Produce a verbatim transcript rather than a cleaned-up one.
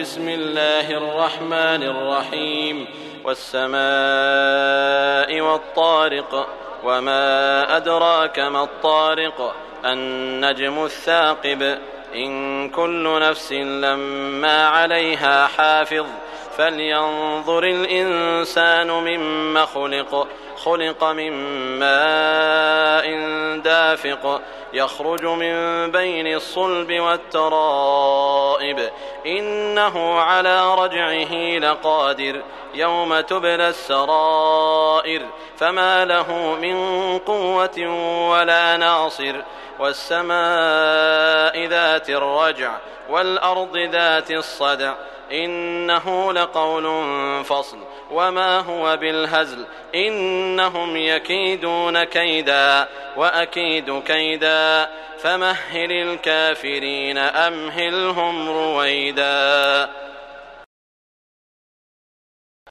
بسم الله الرحمن الرحيم والسماء والطارق وما أدراك ما الطارق النجم الثاقب إن كل نفس لما عليها حافظ فلينظر الإنسان مما خلق خلق من ماء دافق يخرج من بين الصلب والترائب إنه على رجعه لقادر يوم تبلى السرائر فما له من قوة ولا ناصر والسماء ذات الرجع والأرض ذات الصدع إنه لقول فصل وما هو بالهزل إنهم يكيدون كيدا وأكيد كيدا فمهل الكافرين أمهلهم رويدا.